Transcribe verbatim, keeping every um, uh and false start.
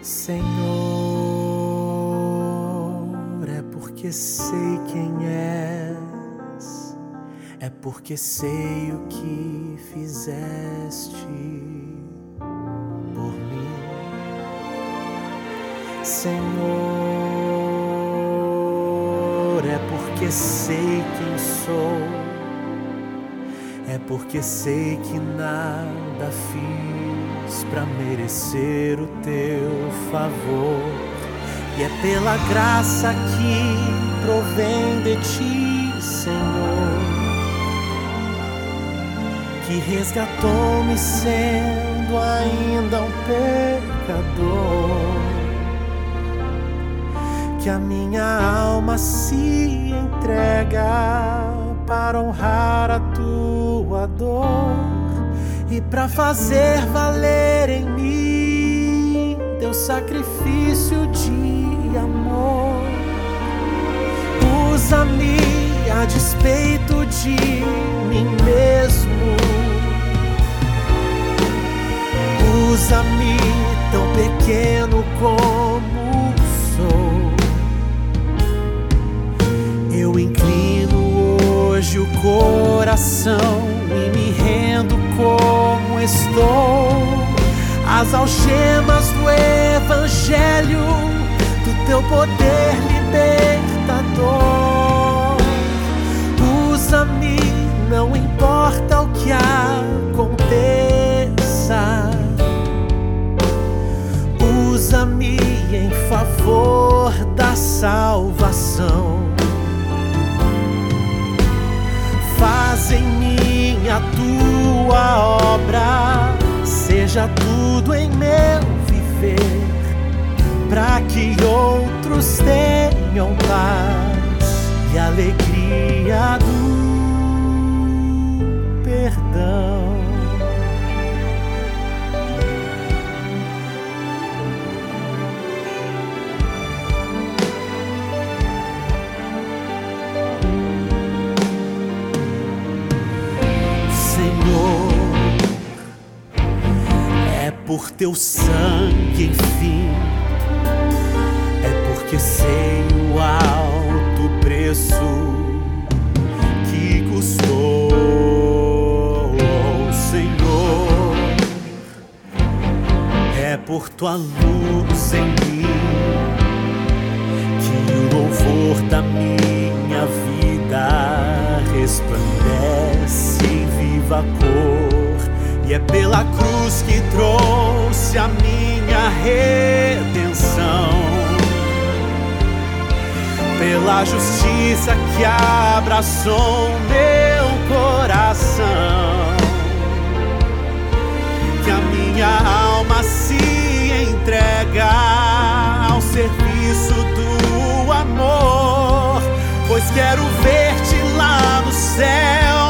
Senhor, é porque sei quem és, é porque sei o que fizeste por mim. Senhor, é porque sei quem sou, é porque sei que nada fiz pra merecer o teu favor. E é pela graça que provém de ti, Senhor, que resgatou-me sendo ainda um pecador, que a minha alma se entrega para honrar a tua dor e para fazer valer em mim teu sacrifício de amor. Usa-me a despeito de mim mesmo, usa-me tão pequeno como sou. Eu inclino hoje o coração e me rendo como estou às algemas do Evangelho, do teu poder libertador. Usa-me, não importa o que aconteça, usa-me em favor da salvação. Faz em mim a tua obra, seja tudo em meu viver, para que outros tenham paz e alegria do perdão. Por teu sangue, enfim, é porque sei o alto preço que custou, Senhor. É por tua luz em mim que o louvor da minha vida resplandece em viva cor. E é pela cruz que trouxe a minha redenção, pela justiça que abraçou meu coração, que a minha alma se entrega ao serviço do amor, pois quero ver-te lá no céu,